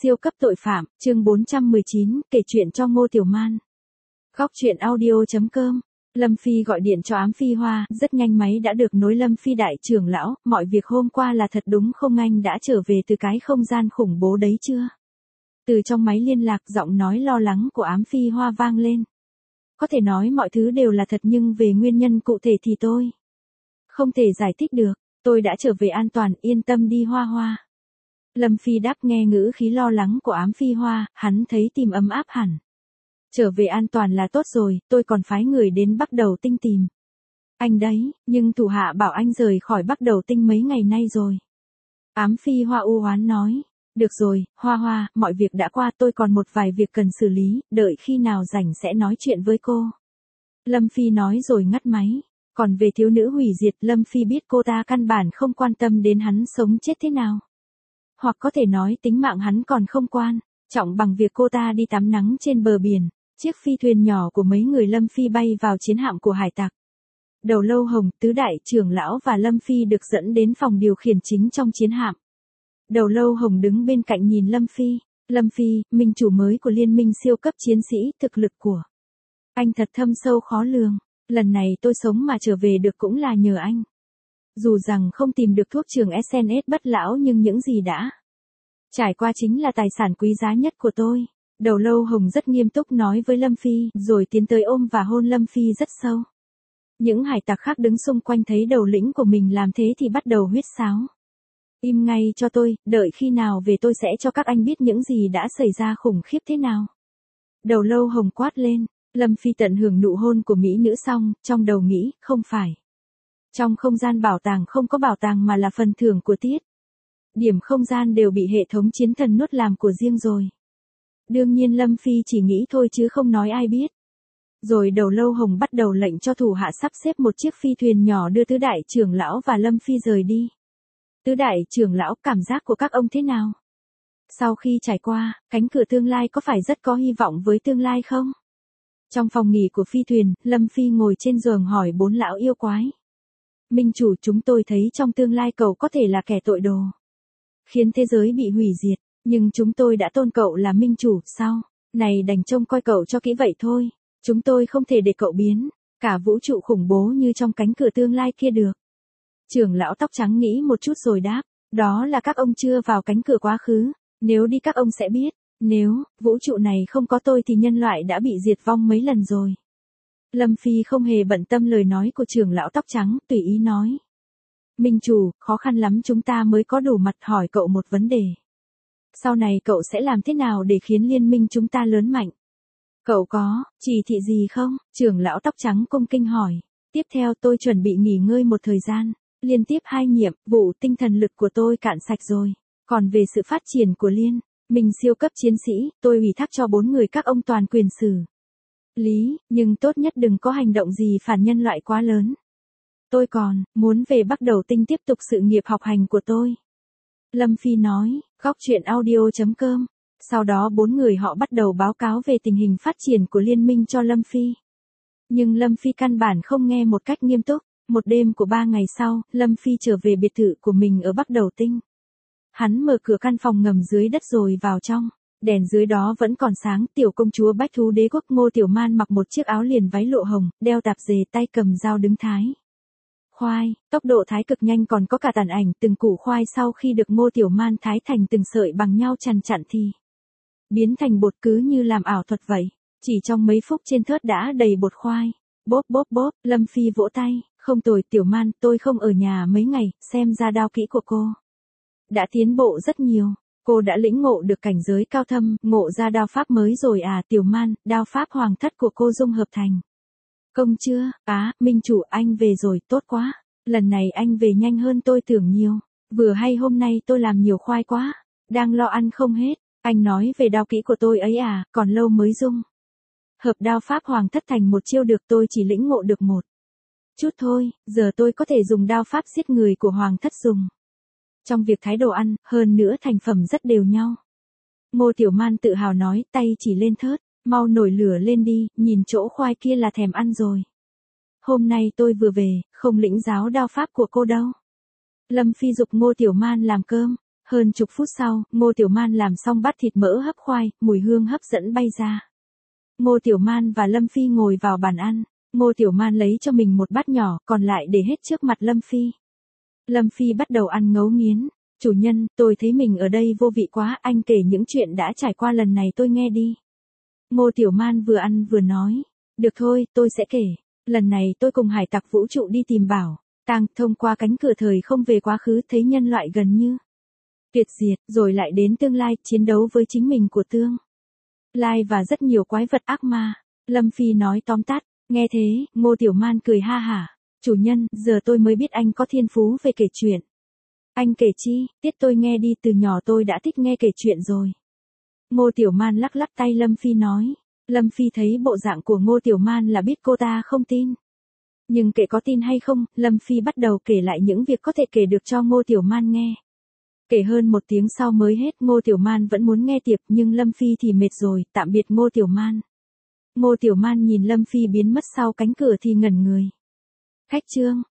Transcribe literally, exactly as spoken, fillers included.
Siêu cấp tội phạm, chương bốn trăm mười chín, kể chuyện cho Ngô Tiểu Man. Góc truyện audio chấm com. Lâm Phi gọi điện cho Ám Phi Hoa, rất nhanh máy đã được nối. Lâm Phi đại trưởng lão, mọi việc hôm qua là thật đúng không, anh đã trở về từ cái không gian khủng bố đấy chưa? Từ trong máy liên lạc, giọng nói lo lắng của Ám Phi Hoa vang lên. Có thể nói mọi thứ đều là thật nhưng về nguyên nhân cụ thể thì tôi không thể giải thích được. Tôi đã trở về an toàn, yên tâm đi Hoa Hoa. Lâm Phi đáp. Nghe ngữ khí lo lắng của Ám Phi Hoa, hắn thấy tim ấm áp hẳn. Trở về an toàn là tốt rồi, tôi còn phái người đến Bắc Đầu Tinh tìm anh đấy, nhưng thủ hạ bảo anh rời khỏi Bắc Đầu Tinh mấy ngày nay rồi. Ám Phi Hoa u oán nói. Được rồi, Hoa Hoa, mọi việc đã qua, tôi còn một vài việc cần xử lý, đợi khi nào rảnh sẽ nói chuyện với cô. Lâm Phi nói rồi ngắt máy. Còn về thiếu nữ hủy diệt, Lâm Phi biết cô ta căn bản không quan tâm đến hắn sống chết thế nào. Hoặc có thể nói tính mạng hắn còn không quan trọng bằng việc cô ta đi tắm nắng trên bờ biển. Chiếc phi thuyền nhỏ của mấy người Lâm Phi bay vào chiến hạm của hải tặc. Đầu Lâu Hồng, tứ đại trưởng lão và Lâm Phi được dẫn đến phòng điều khiển chính trong chiến hạm. Đầu Lâu Hồng đứng bên cạnh nhìn Lâm Phi. Lâm Phi, minh chủ mới của liên minh siêu cấp chiến sĩ, thực lực của anh thật thâm sâu khó lường. Lần này tôi sống mà trở về được cũng là nhờ anh. Dù rằng không tìm được thuốc trường ét en ét bất lão nhưng những gì đã trải qua chính là tài sản quý giá nhất của tôi. Đầu Lâu Hồng rất nghiêm túc nói với Lâm Phi, rồi tiến tới ôm và hôn Lâm Phi rất sâu. Những hải tặc khác đứng xung quanh thấy đầu lĩnh của mình làm thế thì bắt đầu huýt sáo. Im ngay cho tôi, đợi khi nào về tôi sẽ cho các anh biết những gì đã xảy ra khủng khiếp thế nào. Đầu Lâu Hồng quát lên. Lâm Phi tận hưởng nụ hôn của mỹ nữ xong, trong đầu nghĩ, không phải. Trong không gian bảo tàng không có bảo tàng mà là phần thưởng của Tiết. Điểm không gian đều bị hệ thống chiến thần nuốt làm của riêng rồi. Đương nhiên Lâm Phi chỉ nghĩ thôi chứ không nói ai biết. Rồi Đầu Lâu Hồng bắt đầu lệnh cho thủ hạ sắp xếp một chiếc phi thuyền nhỏ đưa tứ đại trưởng lão và Lâm Phi rời đi. Tứ đại trưởng lão, cảm giác của các ông thế nào? Sau khi trải qua, cánh cửa tương lai có phải rất có hy vọng với tương lai không? Trong phòng nghỉ của phi thuyền, Lâm Phi ngồi trên giường hỏi bốn lão yêu quái. Minh chủ, chúng tôi thấy trong tương lai cậu có thể là kẻ tội đồ, khiến thế giới bị hủy diệt, nhưng chúng tôi đã tôn cậu là minh chủ, sao? Này đành trông coi cậu cho kỹ vậy thôi, chúng tôi không thể để cậu biến cả vũ trụ khủng bố như trong cánh cửa tương lai kia được. Trưởng lão tóc trắng nghĩ một chút rồi đáp, đó là các ông chưa vào cánh cửa quá khứ, nếu đi các ông sẽ biết. Nếu vũ trụ này không có tôi thì nhân loại đã bị diệt vong mấy lần rồi. Lâm Phi không hề bận tâm lời nói của trưởng lão tóc trắng, tùy ý nói. Minh chủ, khó khăn lắm chúng ta mới có đủ mặt hỏi cậu một vấn đề. Sau này cậu sẽ làm thế nào để khiến liên minh chúng ta lớn mạnh? Cậu có chỉ thị gì không? Trưởng lão tóc trắng cung kinh hỏi. Tiếp theo tôi chuẩn bị nghỉ ngơi một thời gian. Liên tiếp hai nhiệm vụ tinh thần lực của tôi cạn sạch rồi. Còn về sự phát triển của liên mình siêu cấp chiến sĩ, tôi ủy thác cho bốn người các ông toàn quyền xử lý, nhưng tốt nhất đừng có hành động gì phản nhân loại quá lớn. Tôi còn muốn về Bắc Đầu Tinh tiếp tục sự nghiệp học hành của tôi. Lâm Phi nói. Góc truyện audio chấm com. Sau đó bốn người họ bắt đầu báo cáo về tình hình phát triển của liên minh cho Lâm Phi. Nhưng Lâm Phi căn bản không nghe một cách nghiêm túc. Một đêm của ba ngày sau, Lâm Phi trở về biệt thự của mình ở Bắc Đầu Tinh. Hắn mở cửa căn phòng ngầm dưới đất rồi vào trong. Đèn dưới đó vẫn còn sáng. Tiểu công chúa Bách Thú Đế Quốc Ngô Tiểu Man mặc một chiếc áo liền váy lộ hồng, đeo tạp dề, tay cầm dao đứng thái khoai. Tốc độ thái cực nhanh, còn có cả tàn ảnh từng củ khoai sau khi được Ngô Tiểu Man thái thành từng sợi bằng nhau chằn chặn thì biến thành bột, cứ như làm ảo thuật vậy. Chỉ trong mấy phút trên thớt đã đầy bột khoai. Bốp bốp bốp, Lâm Phi vỗ tay. Không tồi Tiểu Man, tôi không ở nhà mấy ngày, xem ra đao kỹ của cô đã tiến bộ rất nhiều. Cô đã lĩnh ngộ được cảnh giới cao thâm, ngộ ra đao pháp mới rồi à? Tiểu Man, đao pháp hoàng thất của cô dung hợp thành công chưa? Á, à, minh chủ, anh về rồi, tốt quá. Lần này anh về nhanh hơn tôi tưởng nhiều. Vừa hay hôm nay tôi làm nhiều khoai quá, đang lo ăn không hết. Anh nói về đao kỹ của tôi ấy à, còn lâu mới dung hợp đao pháp hoàng thất thành một chiêu được, tôi chỉ lĩnh ngộ được một chút thôi, giờ tôi có thể dùng đao pháp giết người của hoàng thất dùng trong việc thái đồ ăn, hơn nữa thành phẩm rất đều nhau. Ngô Tiểu Man tự hào nói, tay chỉ lên thớt, mau nổi lửa lên đi, nhìn chỗ khoai kia là thèm ăn rồi. Hôm nay tôi vừa về, không lĩnh giáo đao pháp của cô đâu. Lâm Phi giục Ngô Tiểu Man làm cơm. Hơn chục phút sau, Ngô Tiểu Man làm xong bát thịt mỡ hấp khoai, mùi hương hấp dẫn bay ra. Ngô Tiểu Man và Lâm Phi ngồi vào bàn ăn. Ngô Tiểu Man lấy cho mình một bát nhỏ, còn lại để hết trước mặt Lâm Phi. Lâm Phi bắt đầu ăn ngấu nghiến. Chủ nhân, tôi thấy mình ở đây vô vị quá, anh kể những chuyện đã trải qua lần này tôi nghe đi. Ngô Tiểu Man vừa ăn vừa nói. Được thôi, tôi sẽ kể. Lần này tôi cùng hải tặc vũ trụ đi tìm bảo tàng, thông qua cánh cửa thời không về quá khứ, thấy nhân loại gần như tuyệt diệt, rồi lại đến tương lai, chiến đấu với chính mình của tương lai và rất nhiều quái vật ác ma. Lâm Phi nói tóm tắt. Nghe thế, Ngô Tiểu Man cười ha hả. Chủ nhân, giờ tôi mới biết anh có thiên phú về kể chuyện. Anh kể chi, tiết tôi nghe đi, từ nhỏ tôi đã thích nghe kể chuyện rồi. Ngô Tiểu Man lắc lắc tay Lâm Phi nói. Lâm Phi thấy bộ dạng của Ngô Tiểu Man là biết cô ta không tin. Nhưng kể có tin hay không, Lâm Phi bắt đầu kể lại những việc có thể kể được cho Ngô Tiểu Man nghe. Kể hơn một tiếng sau mới hết, Ngô Tiểu Man vẫn muốn nghe tiếp, nhưng Lâm Phi thì mệt rồi, tạm biệt Ngô Tiểu Man. Ngô Tiểu Man nhìn Lâm Phi biến mất sau cánh cửa thì ngẩn người. Khách trương.